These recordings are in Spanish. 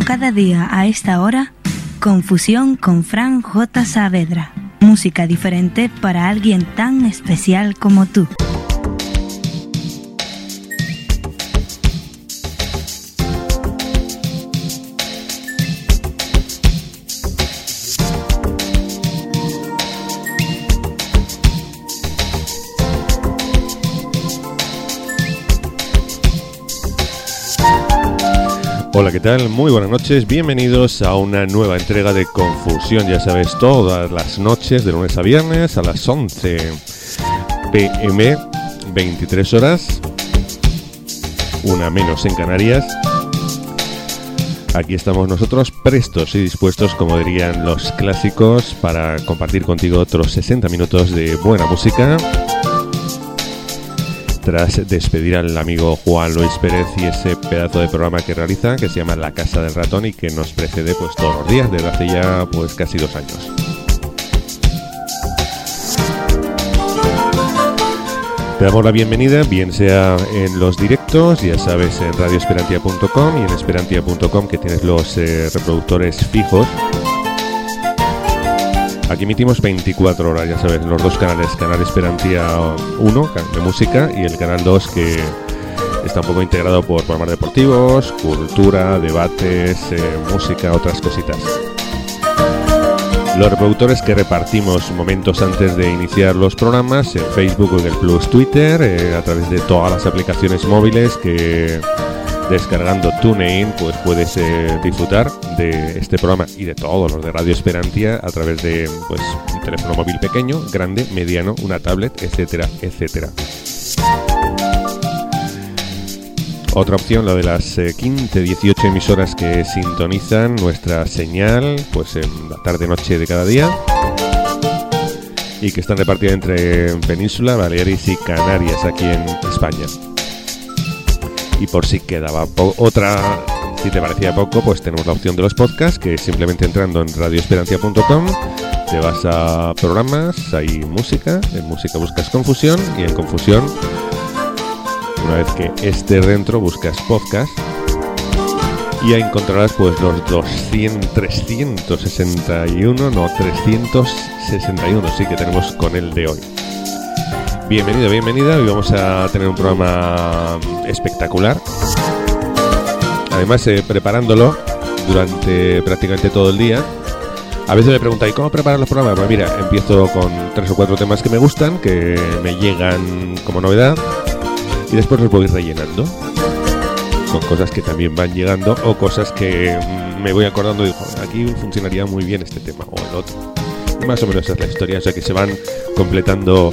cada día a esta hora, Confusión con Fran J. Saavedra. Música diferente para alguien tan especial como tú. Hola, ¿qué tal? Muy buenas noches, bienvenidos a una nueva entrega de Confusión, ya sabes, todas las noches de lunes a viernes a las 11 p.m, 23 horas, una menos en Canarias. Aquí estamos nosotros prestos y dispuestos, como dirían los clásicos, para compartir contigo otros 60 minutos de buena música. Tras despedir al amigo Juan Luis Pérez y ese pedazo de programa que realiza, que se llama La Casa del Ratón y que nos precede pues todos los días desde hace ya pues casi 2 años. Te damos la bienvenida, bien sea en los directos, ya sabes, en radioesperantia.com y en esperantia.com, que tienes los reproductores fijos. Aquí emitimos 24 horas, ya sabes, en los dos canales, Canal Esperantia 1, de música, y el Canal 2, que está un poco integrado por programas deportivos, cultura, debates, música, otras cositas. Los reproductores que repartimos momentos antes de iniciar los programas en Facebook, Google Plus, Twitter, a través de todas las aplicaciones móviles que, descargando TuneIn, pues puedes disfrutar de este programa y de todos los de Radio Esperantia a través de pues un teléfono móvil pequeño, grande, mediano, una tablet, etcétera, etcétera. Otra opción, la de las 15-18 emisoras que sintonizan nuestra señal pues en la tarde-noche de cada día y que están repartidas entre Península, Baleares y Canarias aquí en España. Y por si quedaba otra, si te parecía poco, pues tenemos la opción de los podcasts, que simplemente entrando en radioesperantia.com te vas a programas, hay música, en música buscas Confusión y en Confusión, una vez que estés dentro, buscas podcast y ahí encontrarás pues los 361 sí que tenemos con el de hoy. Bienvenido, bienvenida. Hoy vamos a tener un programa espectacular. Además, preparándolo durante prácticamente todo el día. A veces me preguntan, ¿y cómo preparan los programas? Pues mira, empiezo con 3 o 4 temas que me gustan, que me llegan como novedad, y después los voy rellenando con cosas que también van llegando o cosas que me voy acordando y digo, aquí funcionaría muy bien este tema o el otro. Y más o menos esa es la historia, o sea que se van completando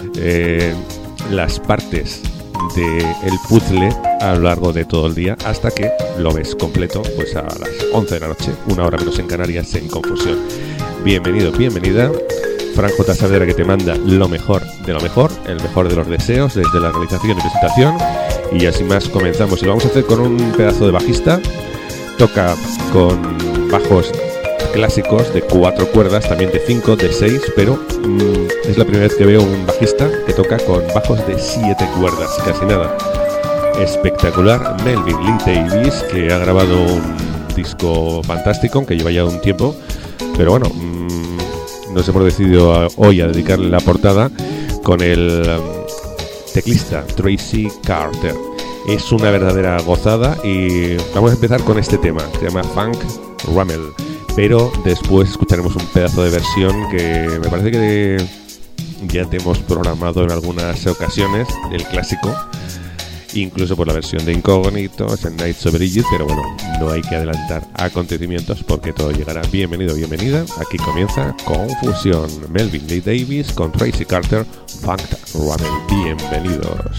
las partes del puzzle a lo largo de todo el día hasta que lo ves completo pues a las 11 de la noche, una hora menos en Canarias, en Confusión. Bienvenido, bienvenida. Fran J. Saavedra, que te manda lo mejor de lo mejor, el mejor de los deseos desde la realización y presentación. Y así más comenzamos y lo vamos a hacer con un pedazo de bajista. Toca con bajos clásicos de 4 cuerdas, también de 5, de 6, pero es la primera vez que veo un bajista que toca con bajos de 7 cuerdas, casi nada. Espectacular, Melvin Lee Davis, que ha grabado un disco fantástico, que lleva ya un tiempo, pero bueno, nos hemos decidido hoy a dedicarle la portada con el teclista Tracy Carter. Es una verdadera gozada y vamos a empezar con este tema, se llama Funk Rummel. Pero después escucharemos un pedazo de versión que me parece que ya te hemos programado en algunas ocasiones, el clásico, incluso por la versión de Incógnito, en Nights of Bridget, pero bueno, no hay que adelantar acontecimientos porque todo llegará. Bienvenido, bienvenida, aquí comienza Confusión. Melvin Lee Davis con Tracy Carter, Funk Rummel. Bienvenidos.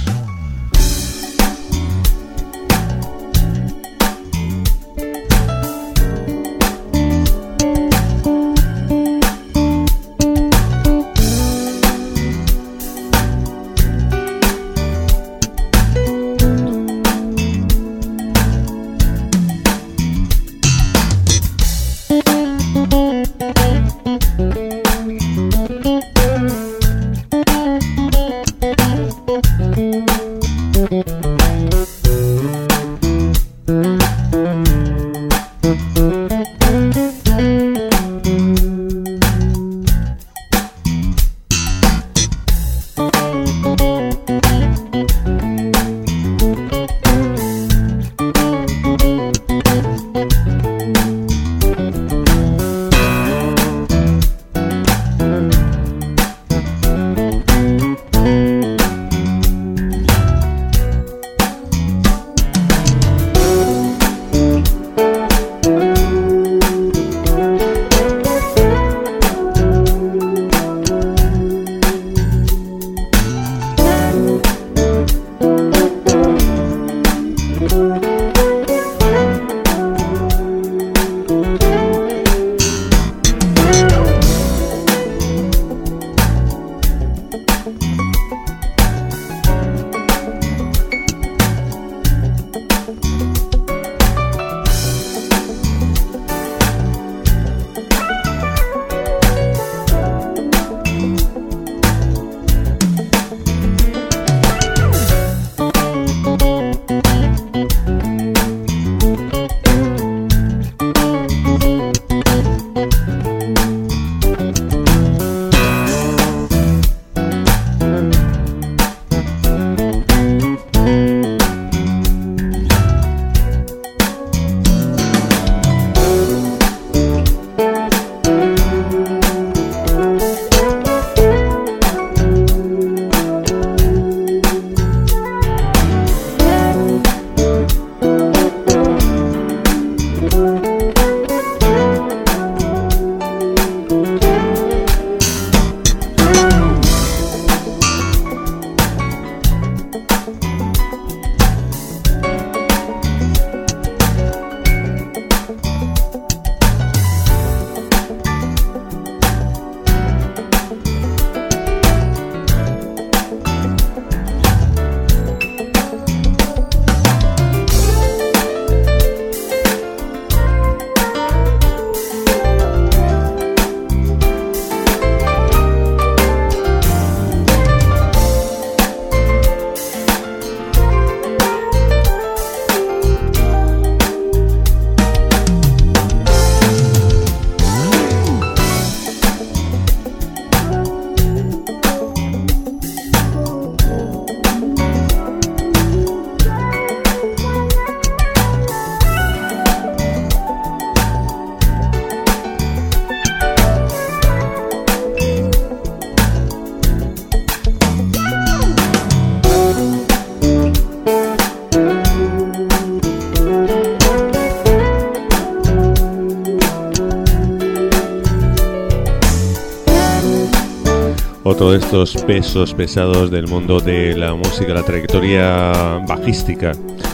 Otro de estos pesos pesados del mundo de la música, la trayectoria bajística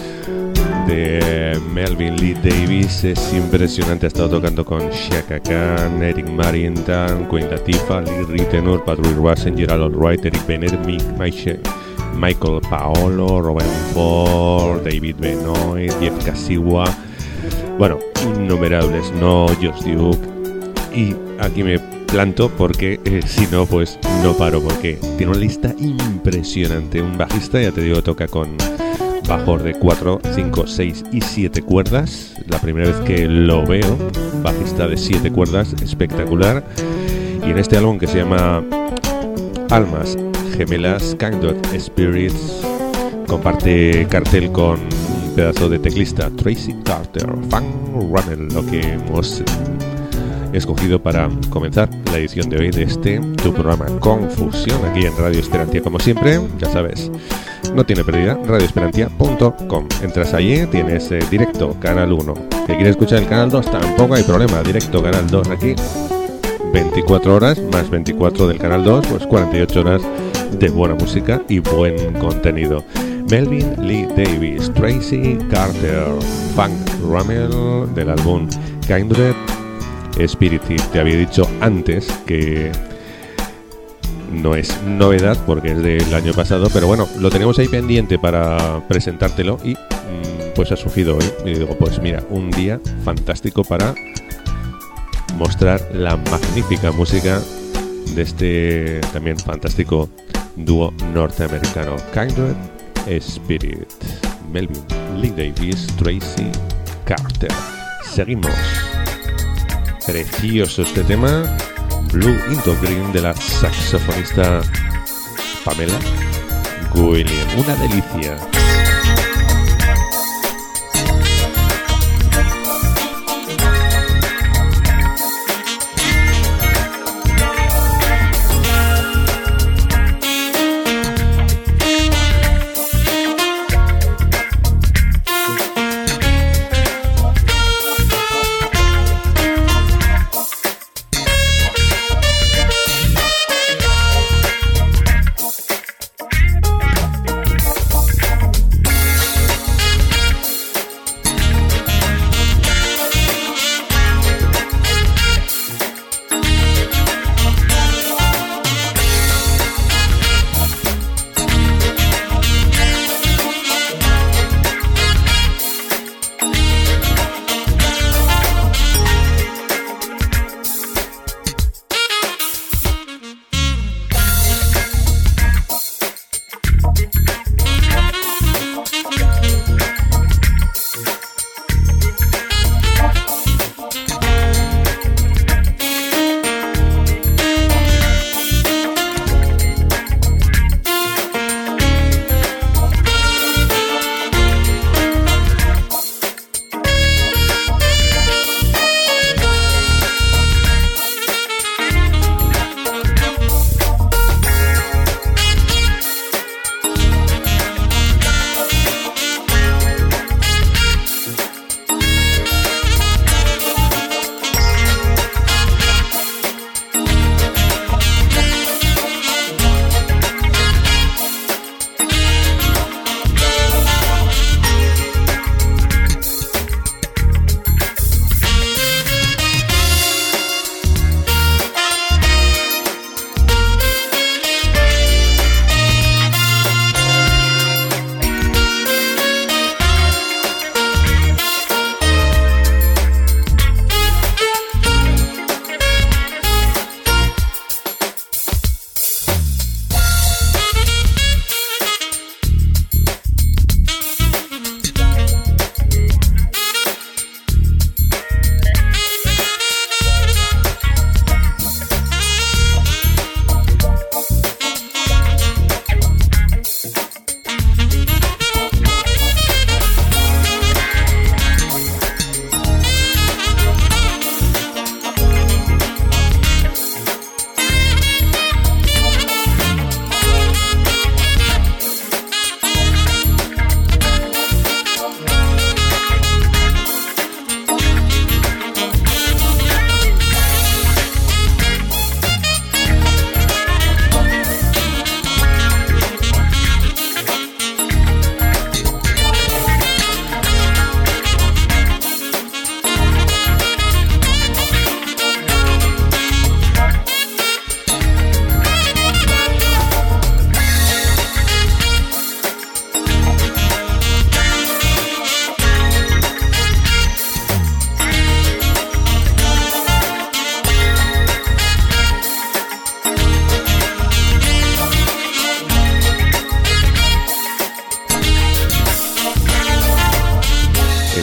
de Melvin Lee Davis es impresionante. Ha estado tocando con Chaka Khan, Eric Marintan, Queen Latifah, Lee Ritenour, Patrick Rushen, Gerald Albright, Eric Bennett, Michael Paolo, Robin Ford, David Benoit, Jeff Kasiwa, bueno, innumerables, no Josh Duke. Y aquí me planto porque si no, pues no paro, porque tiene una lista impresionante. Un bajista, ya te digo, toca con bajos de 4, 5, 6 y 7 cuerdas. La primera vez que lo veo, bajista de 7 cuerdas, espectacular. Y en este álbum que se llama Almas Gemelas, Kindred Spirits, comparte cartel con un pedazo de teclista, Tracy Carter, Fan Runnel, lo que hemos escogido para comenzar la edición de hoy de tu programa Confusión, aquí en Radio Esperantia. Como siempre, ya sabes, no tiene pérdida, radioesperantia.com. Entras allí, tienes directo, canal 1. ¿Que quieres escuchar el canal 2? Tampoco hay problema, directo, canal 2 aquí. 24 horas, más 24 del canal 2, pues 48 horas de buena música y buen contenido. Melvin Lee Davis, Tracy Carter, Funk Rummel, del álbum Kindred Spirit. Te había dicho antes que no es novedad porque es del año pasado, pero bueno, lo tenemos ahí pendiente para presentártelo y pues ha surgido hoy. Y digo, pues mira, un día fantástico para mostrar la magnífica música de este también fantástico dúo norteamericano, Kindred Spirit. Melvin Lee Davis, Tracy Carter. Seguimos. Precioso este tema, Blue into Green, de la saxofonista Pamela Williams. Una delicia.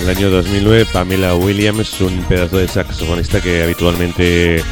En el año 2009, Pamela Williams, un pedazo de saxofonista que habitualmente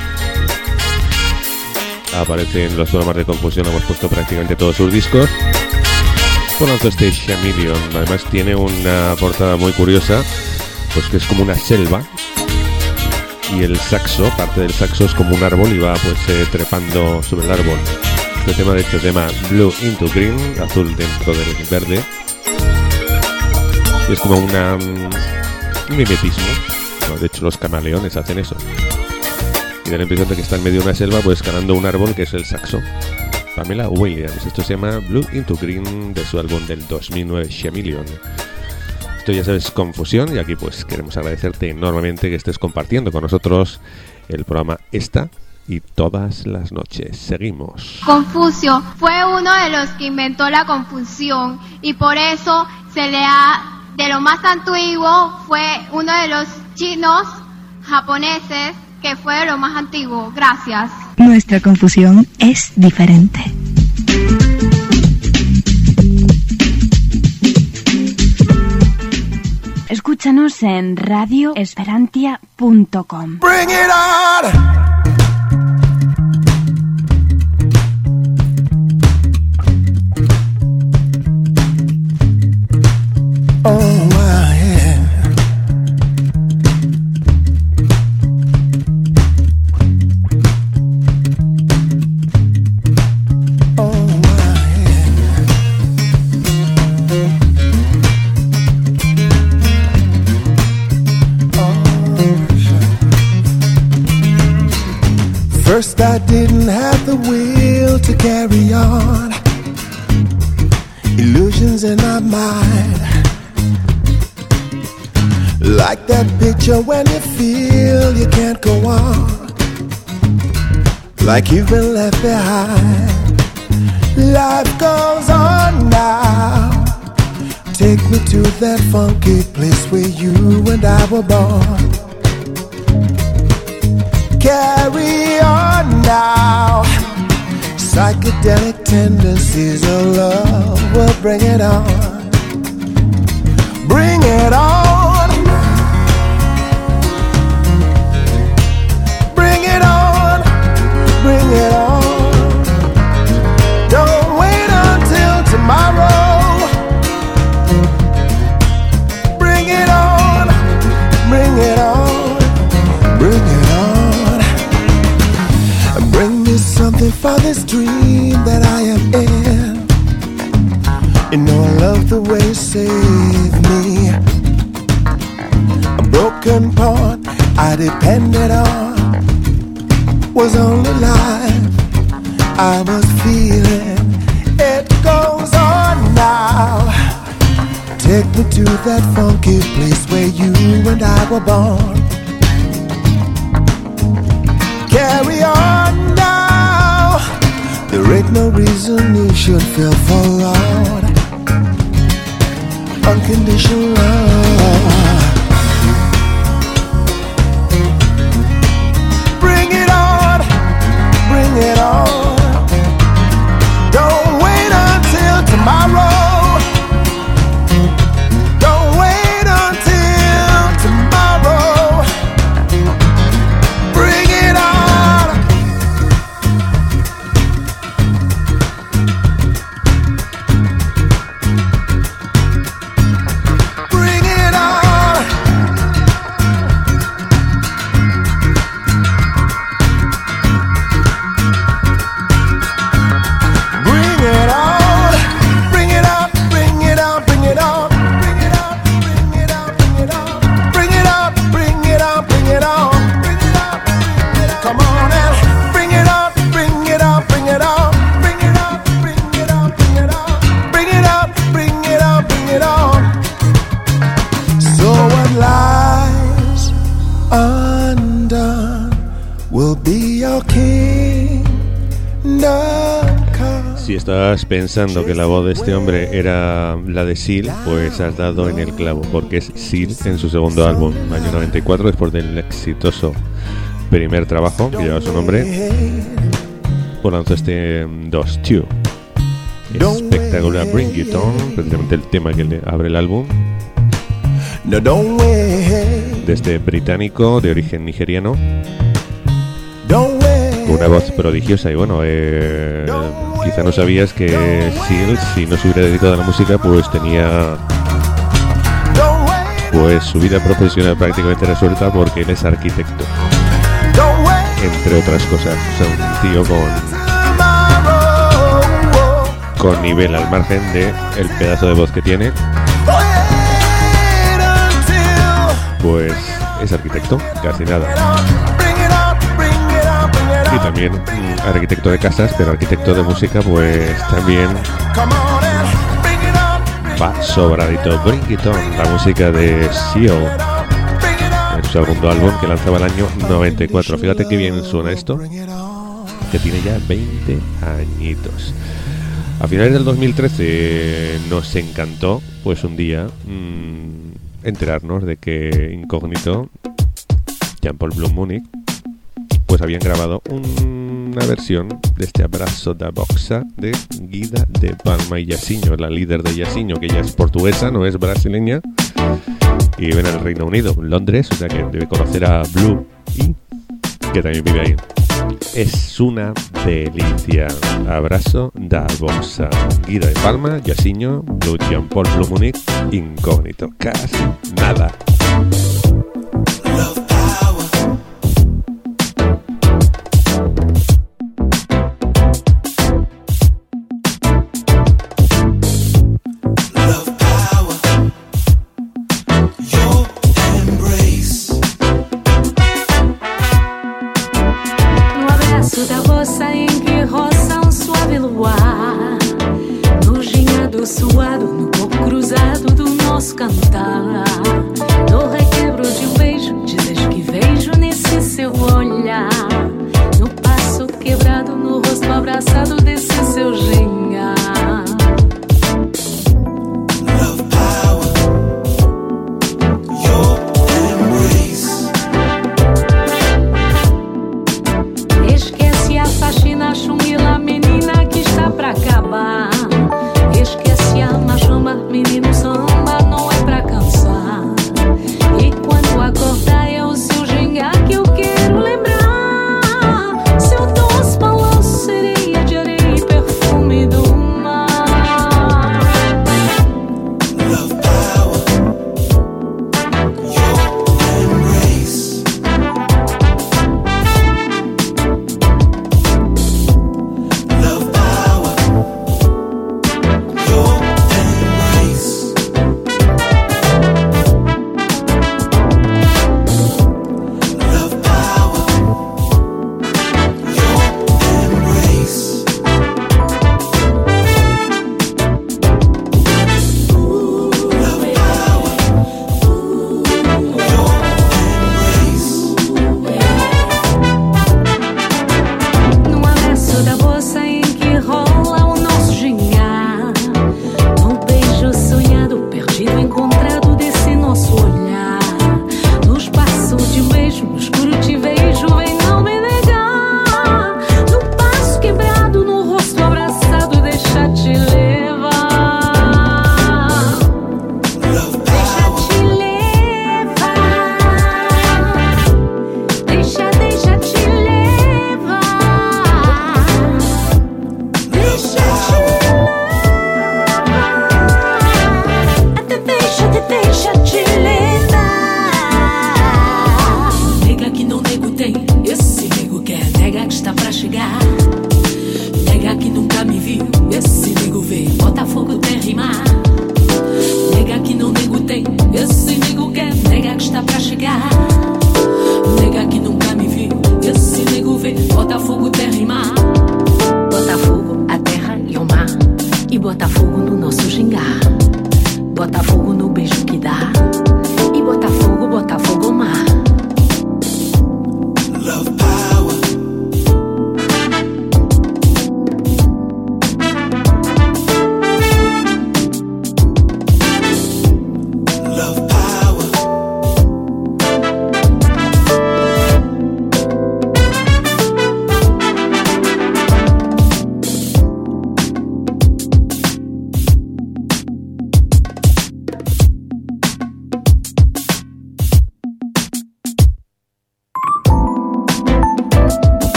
aparece en los programas de confusión, hemos puesto prácticamente todos sus discos. Por lo tanto, este Chameleon además tiene una portada muy curiosa, pues que es como una selva y el saxo, parte del saxo es como un árbol y va pues trepando sobre el árbol. Este tema de hecho se llama Blue into Green, azul dentro del verde. Y es como un mimetismo. No, de hecho los camaleones hacen eso. Y da la impresión de que está en medio de una selva pues escalando un árbol que es el saxo. Pamela Williams, esto se llama Blue into Green de su álbum del 2009 Chameleon. Esto ya sabes, Confusión, y aquí pues queremos agradecerte enormemente que estés compartiendo con nosotros el programa esta y todas las noches. Seguimos. Confucio fue uno de los que inventó la confusión y por eso se le ha, de lo más antiguo, fue uno de los chinos japoneses que fue de lo más antiguo. Gracias. Nuestra confusión es diferente. Escúchanos en radioesperantia.com. Bring it on! Oh, my, yeah. Oh, my, yeah. First I didn't have the will to carry on. Illusions in my mind, like that picture when you feel you can't go on, like you've been left behind. Life goes on now. Take me to that funky place where you and I were born. Carry on now. Psychedelic tendencies of love will bring it on. Bring it on. Bring it on. Bring it on. Don't wait until tomorrow. Bring it on. Bring it on. Bring it on. Bring me something for this dream that I am in. You know I love the way you save me. A broken pawn I depended on was only life I was feeling. It goes on now. Take me to that funky place where you and I were born. Carry on now. There ain't no reason you should feel forlorn. Unconditional love. Bring it on. Bring it on. Don't wait until tomorrow. Don't wait until tomorrow. Bring it on. Bring it on. Bring it on. Bring it up. Bring it on. Bring it on. Bring it up. Bring it up. Bring it on. Bring it up. Bring it on. Bring it on. Bring it up. Come on and bring it up. Bring it up. Bring it on. Bring it up. Bring it up. Bring it on. Bring it up. Bring it up. Bring it on. So what lies undone will be your kingdom come. Si estabas pensando que la voz de este hombre era la de Seal, pues has dado en el clavo, porque es Seal en su segundo álbum, año 94, después del exitoso primer trabajo que lleva su nombre. Por lo tanto, este 2-2 espectacular, Bring It On, precisamente el tema que le abre el álbum. No, don't wait. De este británico de origen nigeriano. Don't wait. Una voz prodigiosa y bueno, quizá no sabías que si no se hubiera dedicado a la música, pues tenía pues su vida profesional prácticamente resuelta, porque él es arquitecto, entre otras cosas. O sea, un tío con nivel, al margen de el pedazo de voz que tiene. Pues es arquitecto, casi nada. Y también arquitecto de casas, pero arquitecto de música pues también va sobradito. Bring It On, la música de Seal, en su segundo álbum que lanzaba el año 94. Fíjate que bien suena esto, que tiene ya 20 añitos. A finales del 2013 nos encantó pues un día enterarnos de que Incógnito, Jean-Paul Blum Munich, pues habían grabado una versión de este Abraço da Boxa de Guida de Palma y Jairzinho, la líder de Jairzinho, que ella es portuguesa, no es brasileña, y vive en el Reino Unido, en Londres, o sea que debe conocer a Blue, y que también vive ahí. Es una delicia. Abraço da Boxa, Guida de Palma, Jairzinho, Blue, Jean-Paul Blum Munich, Incógnito, casi nada.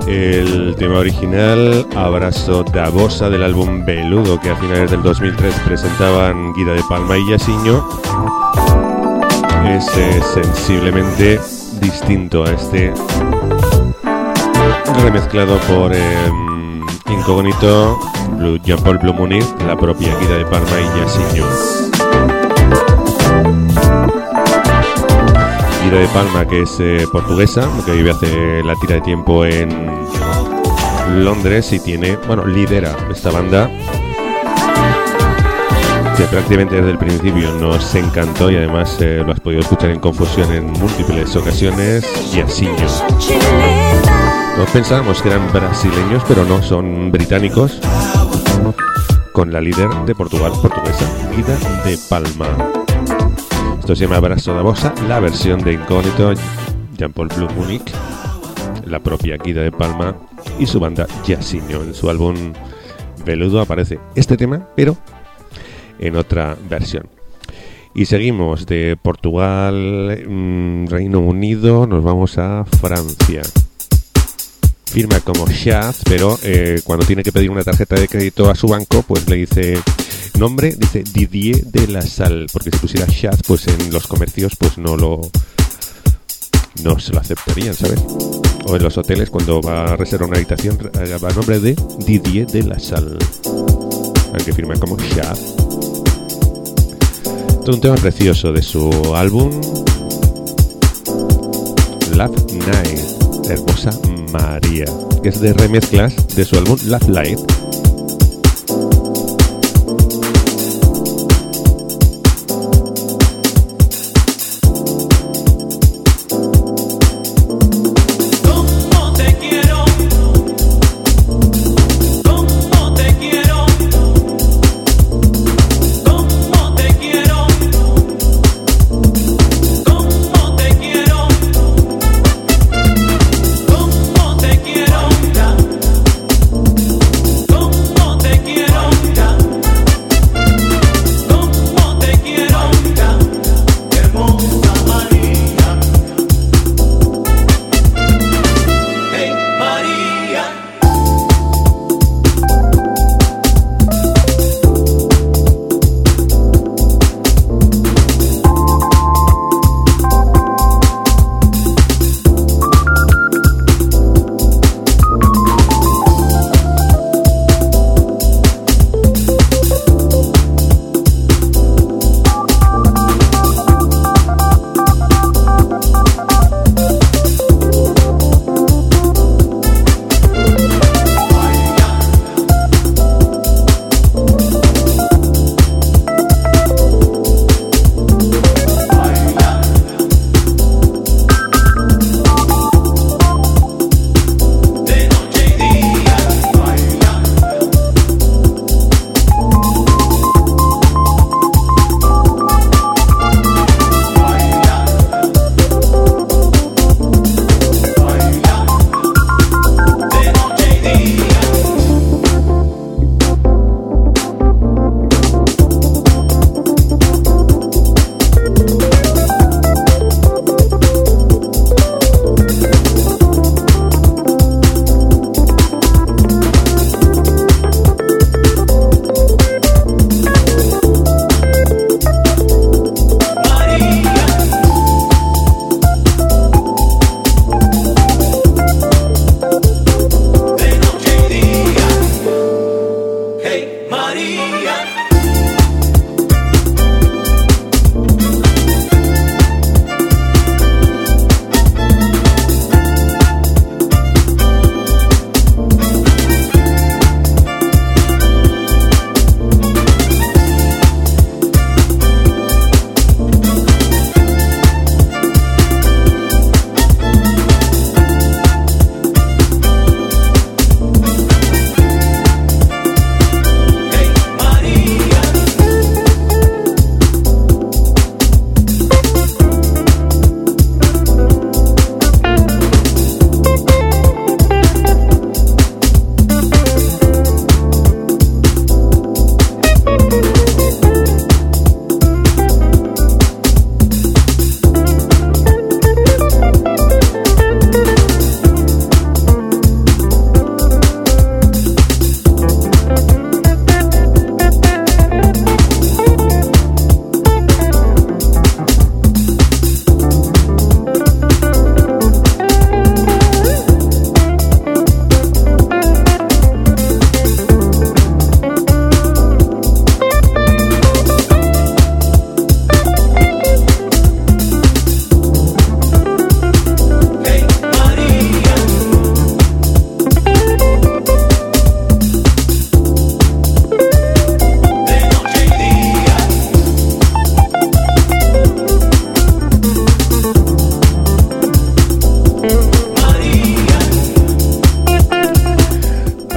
El tema original, Abrazo da Bossa, del álbum Veludo, que a finales del 2003 presentaban Guida de Palma y Jairzinho, es sensiblemente distinto a este, remezclado por Incógnito, Jean-Paul Blue Moon, la propia Guida de Palma y Jairzinho. Guida de Palma, que es portuguesa, que vive hace la tira de tiempo en Londres y lidera esta banda que prácticamente desde el principio nos encantó y además lo has podido escuchar en Confusión en múltiples ocasiones. Jairzinho. Todos pensábamos que eran brasileños, pero no, son británicos, con la líder de Portugal, portuguesa, Guida de Palma. Esto se llama Abrazo da Bossa, la versión de Incógnito, Jean-Paul Blue Moon, la propia Guida de Palma y su banda Jairzinho. En su álbum Veludo aparece este tema, pero en otra versión. Y seguimos de Portugal, Reino Unido, nos vamos a Francia. Firma como Shaz, pero cuando tiene que pedir una tarjeta de crédito a su banco, pues le dice nombre, dice Didier de la Salle, porque si pusiera Shaz, pues en los comercios pues no se lo aceptarían, ¿sabes? O en los hoteles, cuando va a reservar una habitación, va a nombre de Didier de la Salle, aunque firma como Shaz. Todo un tema precioso de su álbum Love Night, Hermosa María, que es de remezclas de su álbum Love Light. Como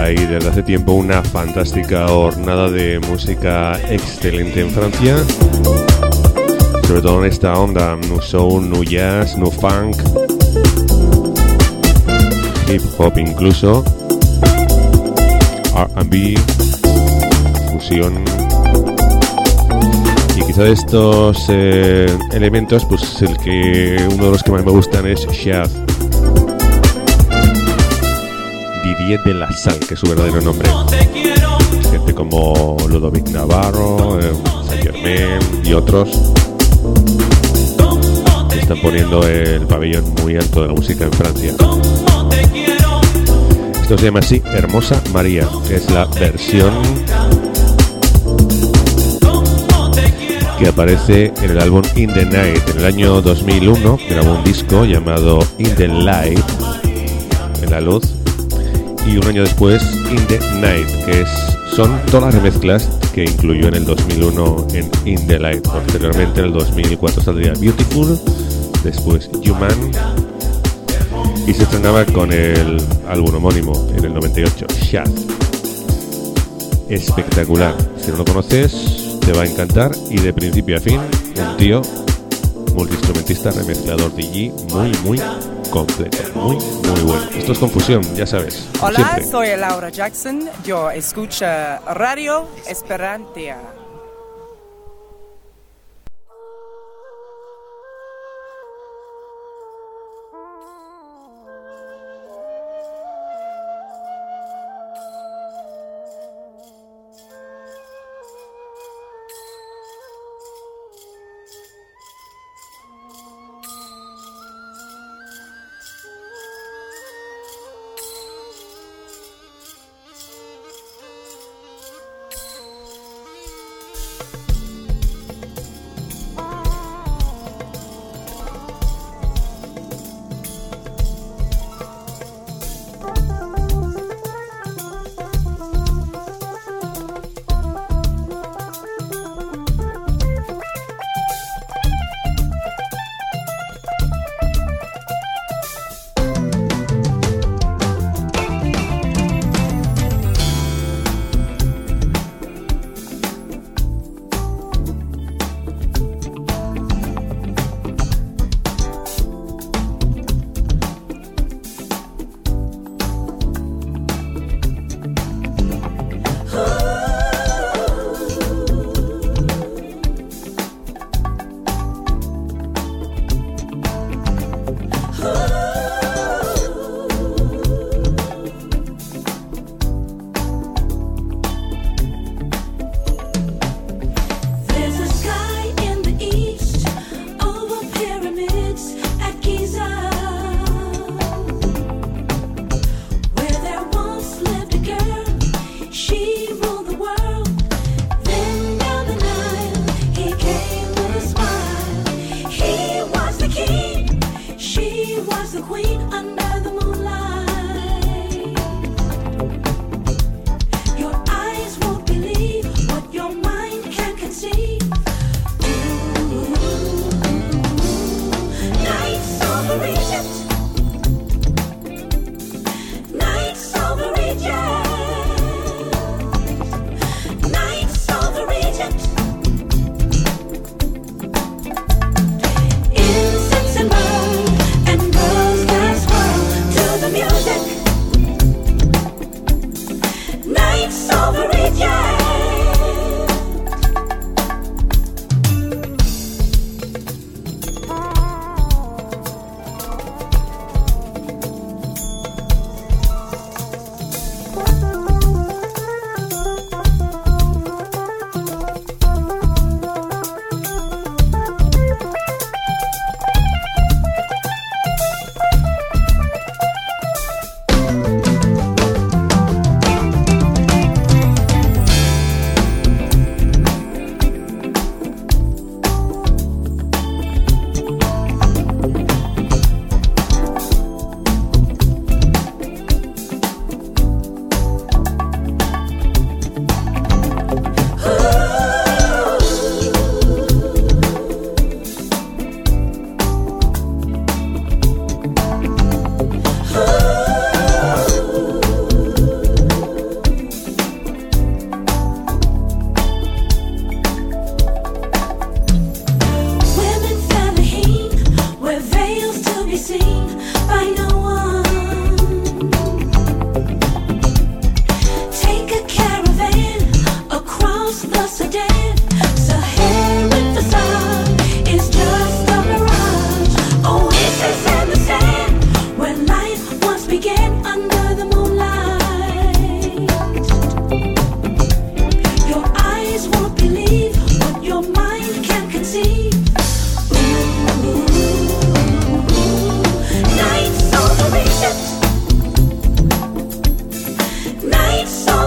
hay desde hace tiempo una fantástica hornada de música excelente en Francia, sobre todo en esta onda nu soul, nu jazz, nu funk, hip hop incluso, R&B, fusión. Y quizá de estos elementos, pues uno de los que más me gustan es Shaz, Didier de la Salle, que es su verdadero nombre. Gente como Ludovic Navarro, Saint Germain y otros que están poniendo el pabellón muy alto de la música en Francia. Esto se llama así, Hermosa María, que es la versión que aparece en el álbum In the Night. En el año 2001 grabó un disco llamado In the Light, en la luz, y un año después In the Night, que son todas las remezclas que incluyó en el 2001 en In the Light. Posteriormente en el 2004 saldría Beautiful, después Human, y se estrenaba con el álbum homónimo en el 98, Shaz. Espectacular, si no lo conoces te va a encantar, y de principio a fin un tío multiinstrumentista, remezclador, DJ muy completo, muy bueno. Esto es Confusión, ya sabes. Hola, siempre. soy Laura Jackson, yo escucho Radio Esperantia.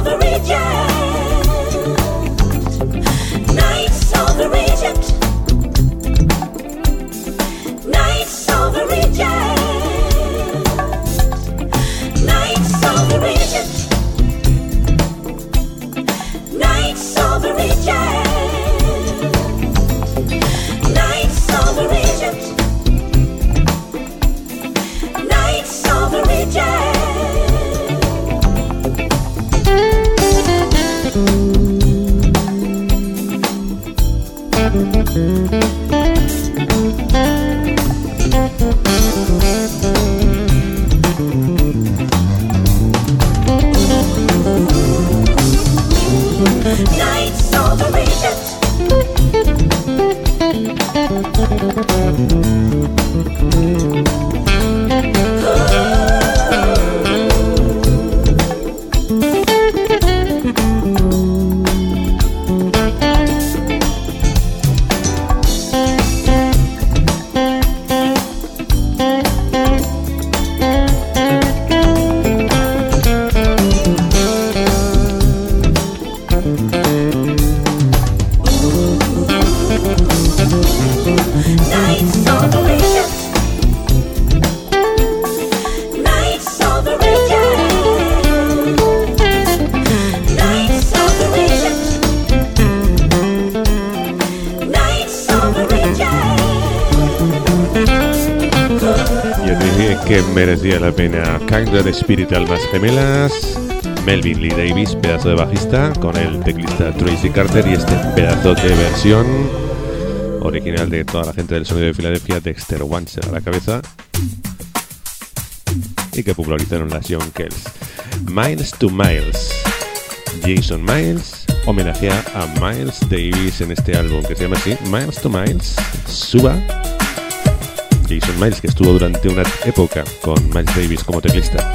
Que merecía la pena. Kindred Spirit, Almas Gemelas, Melvin Lee Davis, pedazo de bajista, con el teclista Tracy Carter y este pedazo de versión original de toda la gente del sonido de Filadelfia, Dexter Wanser a la cabeza, y que popularizaron las Young Kells. Miles to Miles, Jason Miles homenajea a Miles Davis en este álbum que se llama así, Miles to Miles, Suba. Jason Miles, que estuvo durante una época con Miles Davis como teclista.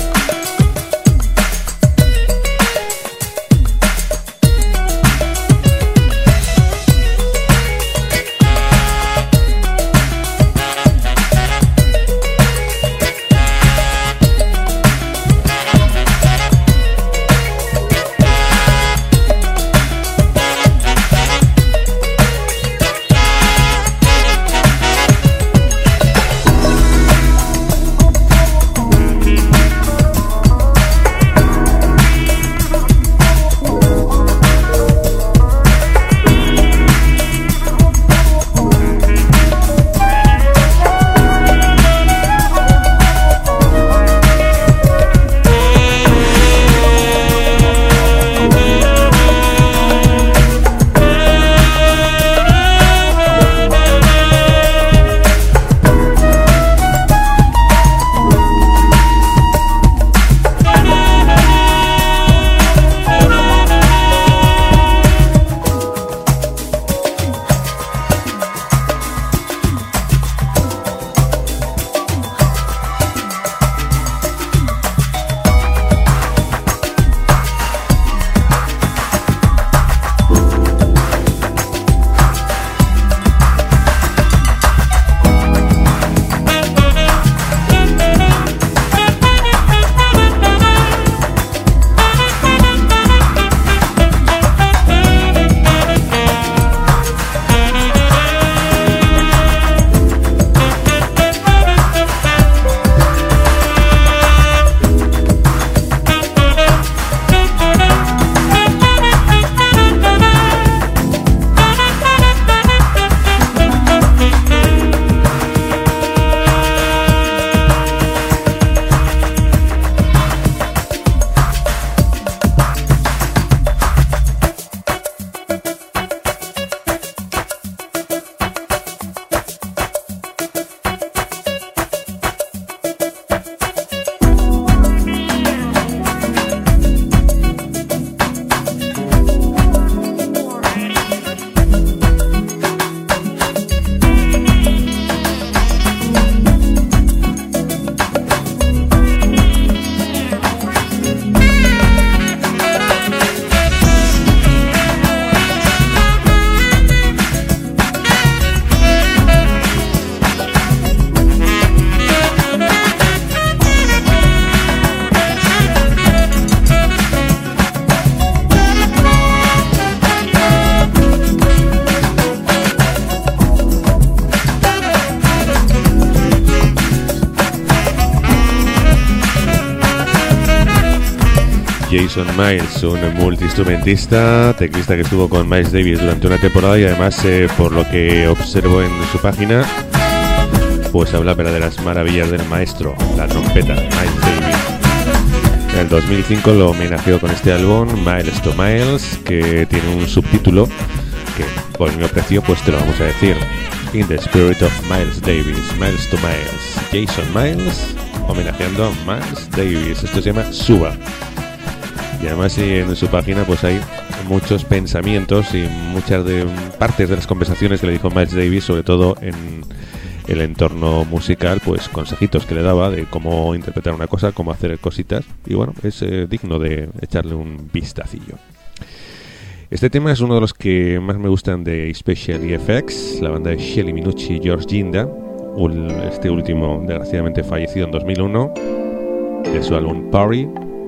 Jason Miles, un multiinstrumentista, teclista que estuvo con Miles Davis durante una temporada y además, por lo que observo en su página, pues habla verdaderas maravillas del maestro, la trompeta, Miles Davis. En el 2005 lo homenajeó con este álbum, Miles to Miles, que tiene un subtítulo que por el mismo precio pues te lo vamos a decir: In the Spirit of Miles Davis, Miles to Miles, Jason Miles homenajeando a Miles Davis. Esto se llama Suba. Y además en su página pues hay muchos pensamientos y muchas partes de las conversaciones que le dijo Miles Davis, sobre todo en el entorno musical, pues consejitos que le daba de cómo interpretar una cosa, cómo hacer cositas, y bueno, es digno de echarle un vistacillo. Este tema es uno de los que más me gustan de Special EFX, la banda de Shelly Minucci y George Ginda, este último desgraciadamente fallecido en 2001, de su álbum Party,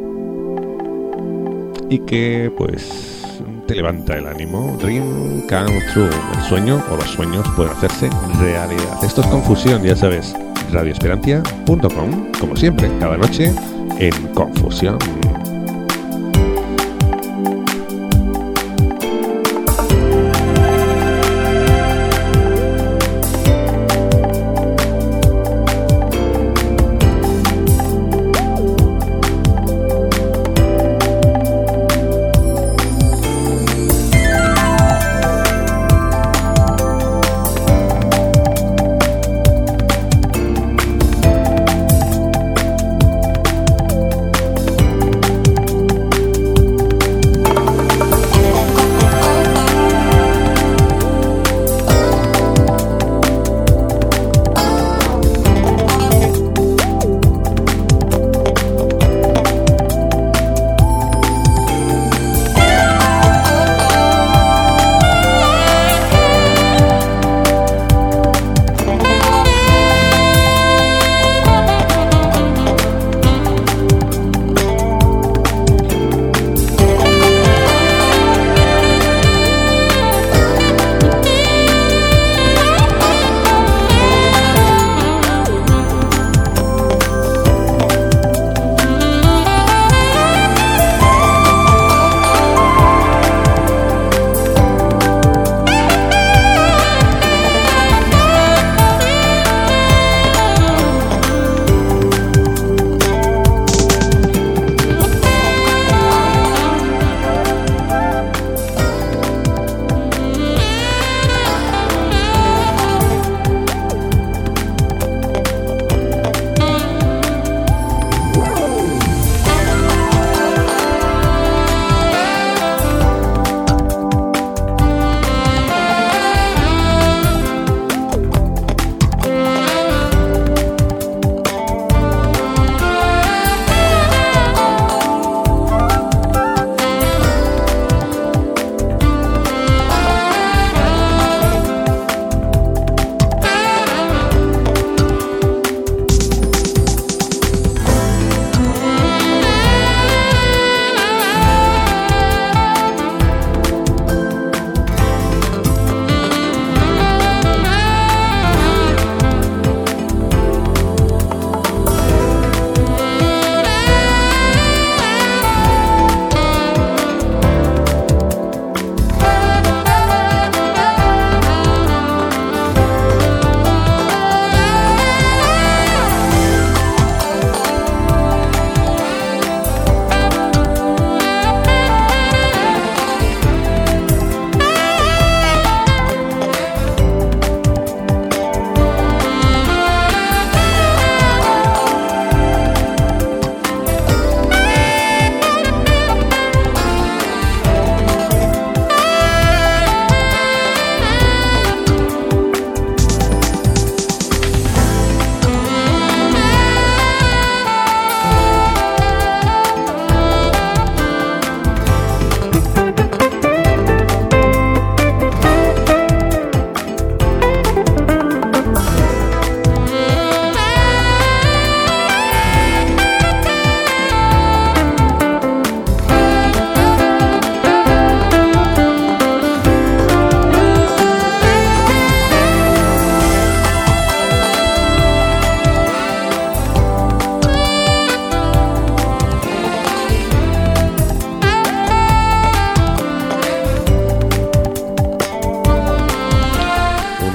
y que pues te levanta el ánimo. Dream come true. El sueño o los sueños pueden hacerse realidad. Esto es Confusión, ya sabes. radioesperantia.com, como siempre, cada noche en Confusión.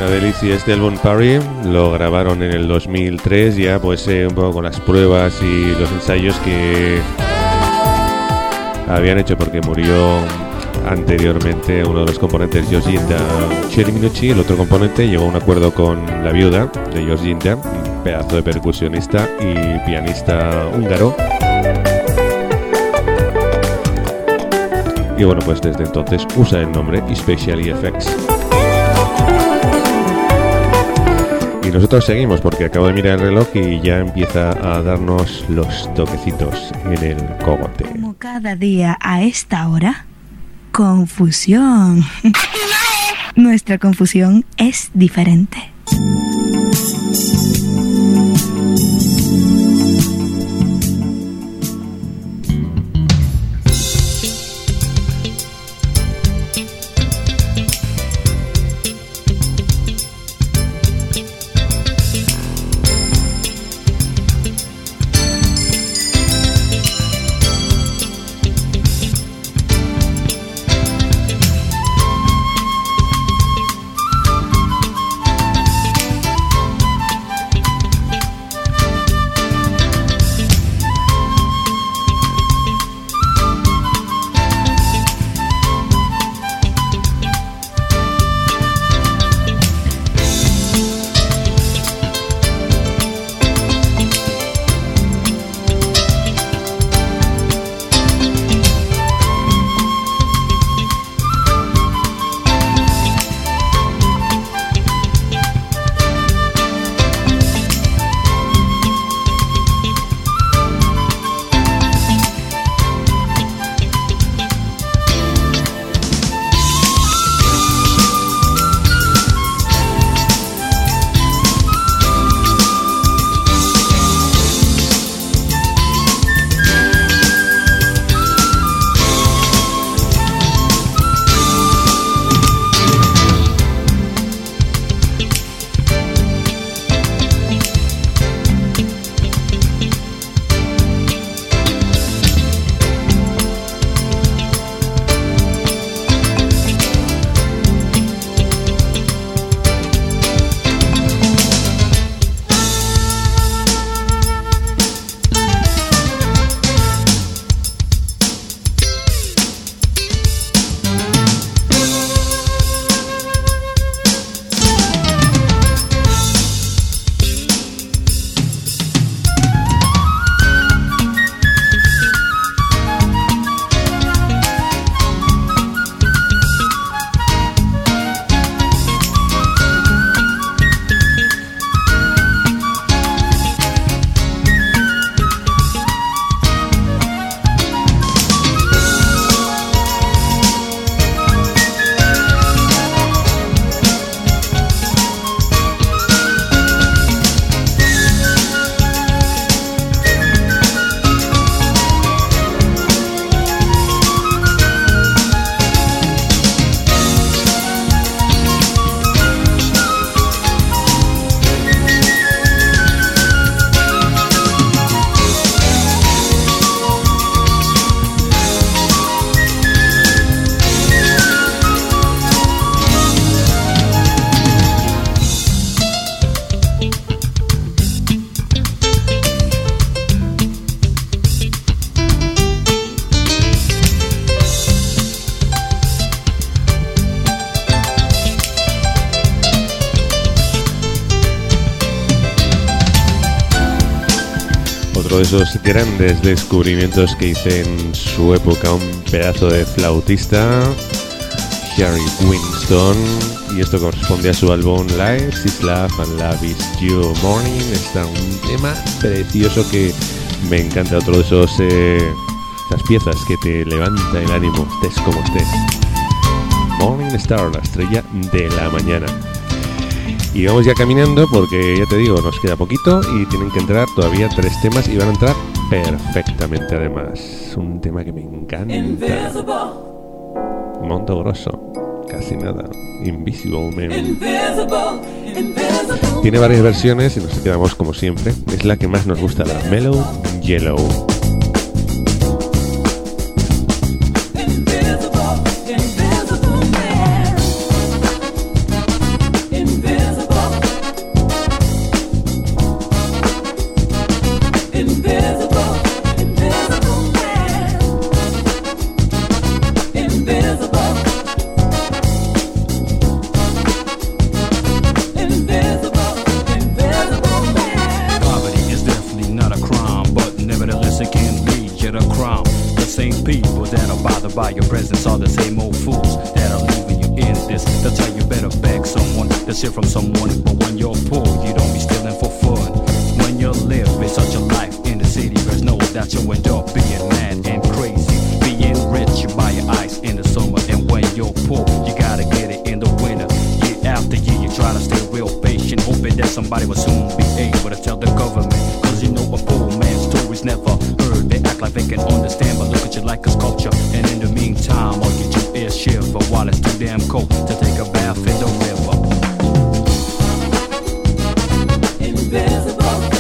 Psychedelics y este álbum Party lo grabaron en el 2003, ya pues un poco con las pruebas y los ensayos que habían hecho, porque murió anteriormente uno de los componentes, George Ginta Cherry Minucci. El otro componente llegó a un acuerdo con la viuda de George Ginta, un pedazo de percusionista y pianista húngaro. Y bueno, pues desde entonces usa el nombre Special Effects. Y nosotros seguimos, porque acabo de mirar el reloj y ya empieza a darnos los toquecitos en el cogote. Como cada día a esta hora, confusión. Nuestra confusión es diferente. De esos grandes descubrimientos que hice en su época, un pedazo de flautista, Harry Winston, y esto corresponde a su álbum Life is Love and Love is You. Morning está un tema precioso que me encanta, otro de esas piezas que te levanta el ánimo, estés como estés. Morning Star, la estrella de la mañana. Y vamos ya caminando, porque ya te digo, nos queda poquito y tienen que entrar todavía 3 temas y van a entrar perfectamente además. Un tema que me encanta. Monto Grosso, casi nada. Invisible Man. Tiene varias versiones y nos quedamos como siempre. Es la que más nos gusta, la Mellow Yellow. Invisible people that are bothered by your presence are the same old fools that are leaving you in this. They'll tell you better beg someone, they'll steal from someone. But when you're poor, you don't be stealing for fun. When you live in such a life in the city, there's no that you end up being mad and crazy. Being rich, you buy your ice in the summer, and when you're poor, you gotta get it in the winter. Year after year, you try to stay real patient, hoping that somebody will soon be able to tell the government. Cause you know a poor man's story's never heard. They act like they can understand, but look at you like a sculpture. And in the meantime, all you do is shiver while it's too damn cold to take a bath in the river. Invisible.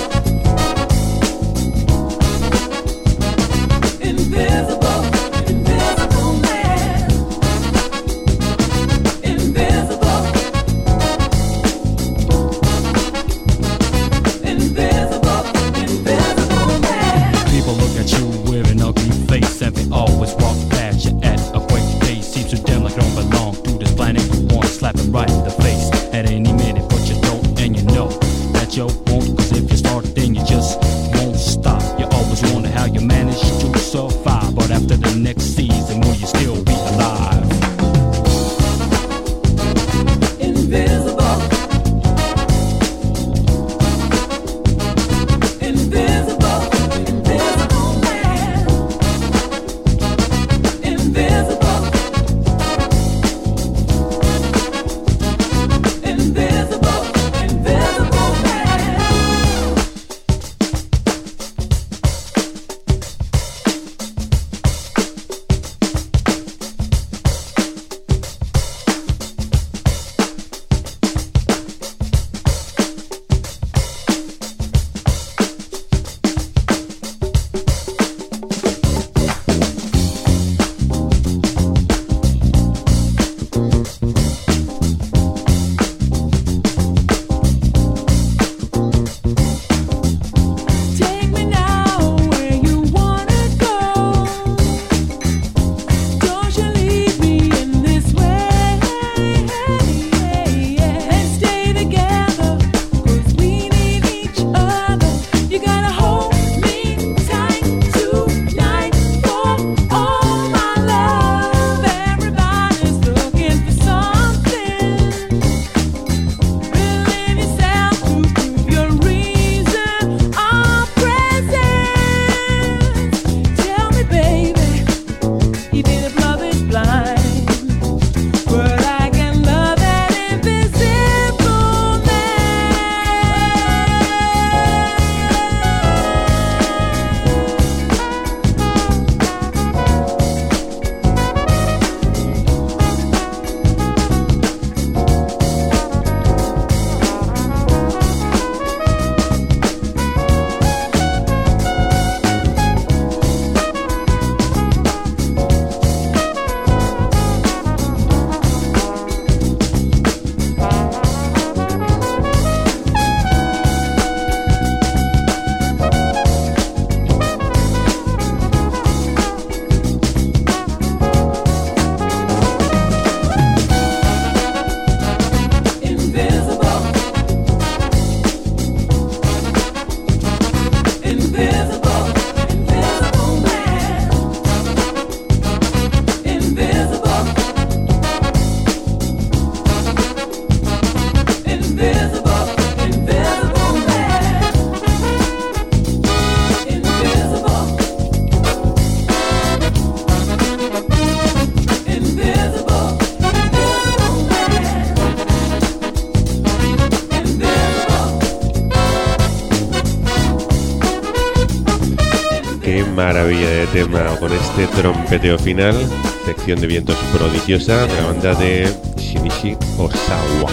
Maravilla de tema con este trompeteo final, sección de vientos prodigiosa de la banda de Shinichi Osawa,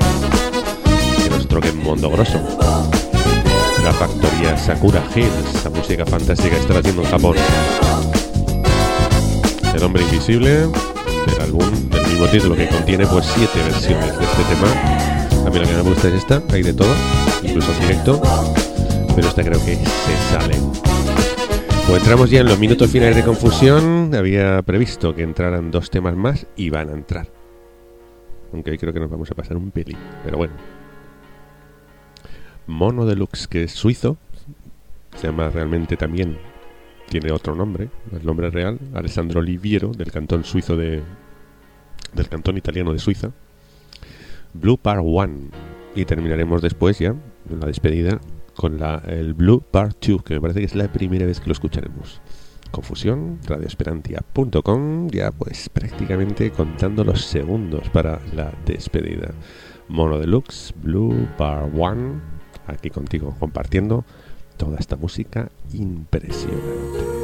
de nuestro Mondo Grosso, la factoría Sakura Hills, la música fantástica que está haciendo en Japón. El hombre invisible, del álbum del mismo título, que contiene pues 7 versiones de este tema. A mí la que me gusta es esta, hay de todo, incluso en directo, pero esta creo que se sale. Pues entramos ya en los minutos finales de Confusión. Había previsto que entraran 2 temas más y van a entrar, aunque hoy creo que nos vamos a pasar un pelín, pero bueno. Mono Deluxe, que es suizo, se llama realmente también tiene otro nombre, el nombre real, Alessandro Liviero, del cantón suizo del cantón italiano de Suiza. Blue Part 1. Y terminaremos después ya, en la despedida, con el Blue Part 2, que me parece que es la primera vez que lo escucharemos. Confusión, radioesperantia.com, ya pues prácticamente contando los segundos para la despedida. Mono Deluxe, Blue Part 1, aquí contigo compartiendo toda esta música impresionante.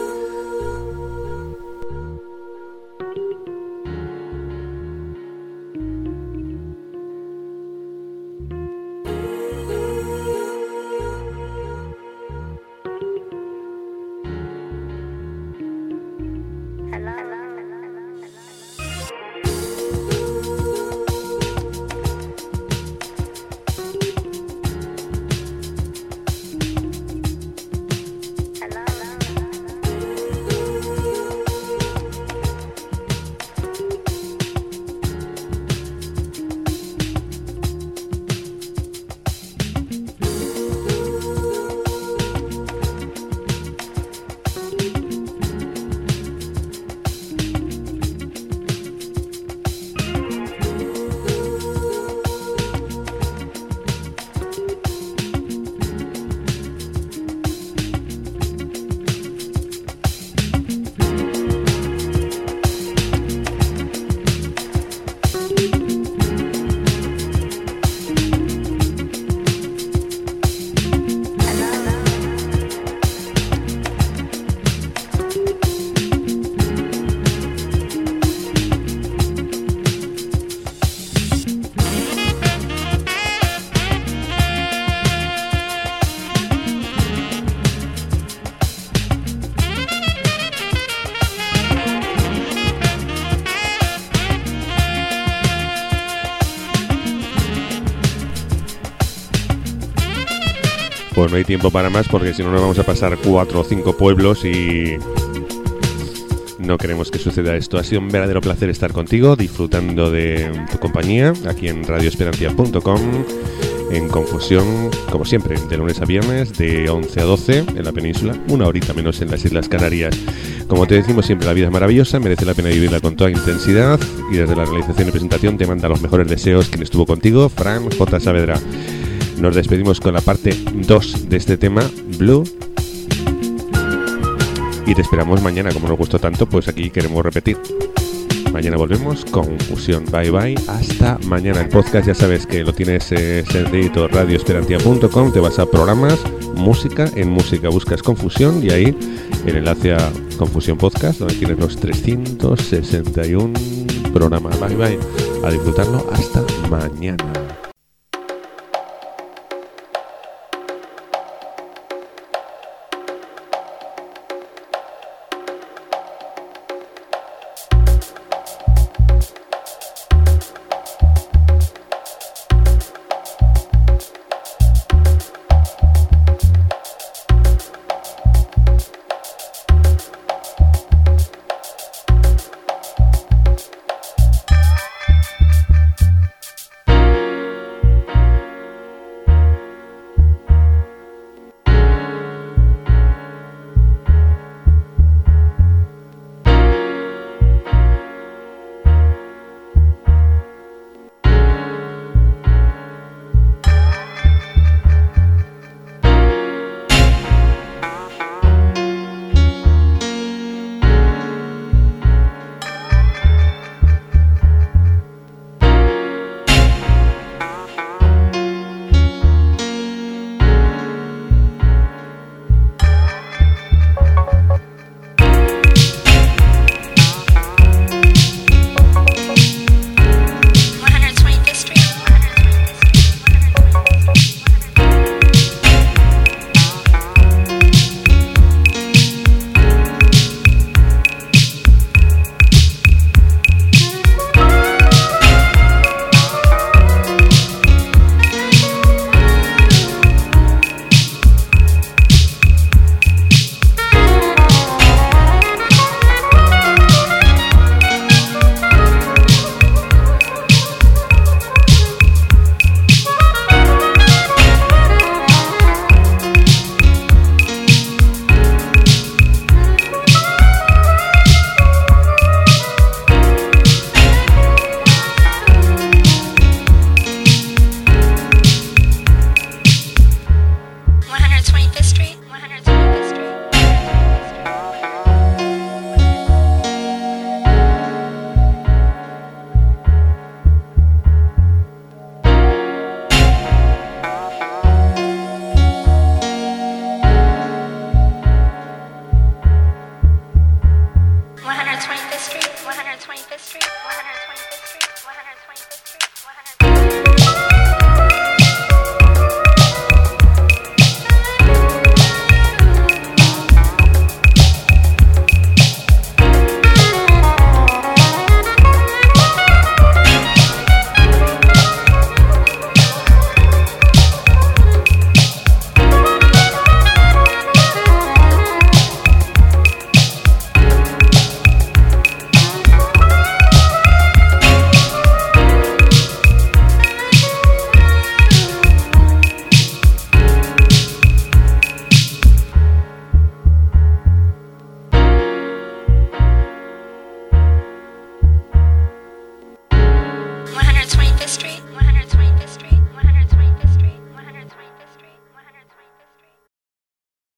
Pues no hay tiempo para más, porque si no nos vamos a pasar 4 o 5 pueblos y no queremos que suceda esto. Ha sido un verdadero placer estar contigo, disfrutando de tu compañía aquí en radioesperantia.com, en Confusión, como siempre, de lunes a viernes, de 11 a 12 en la península, una horita menos en las Islas Canarias. Como te decimos siempre, la vida es maravillosa, merece la pena vivirla con toda intensidad, y desde la realización y presentación te manda los mejores deseos quien estuvo contigo, Fran J. Saavedra. Nos despedimos con la parte 2 de este tema, Blue. Y te esperamos mañana, como nos gustó tanto, pues aquí queremos repetir. Mañana volvemos, Confusión. Bye bye, hasta mañana. El podcast ya sabes que lo tienes sencillito, radioesperantia.com, te vas a programas, música, en música buscas Confusión y ahí el enlace a Confusión Podcast, donde tienes los 361 programas. Bye bye, a disfrutarlo, hasta mañana. 125th Street, 125th Street, 125th Street, 125th Street. Street.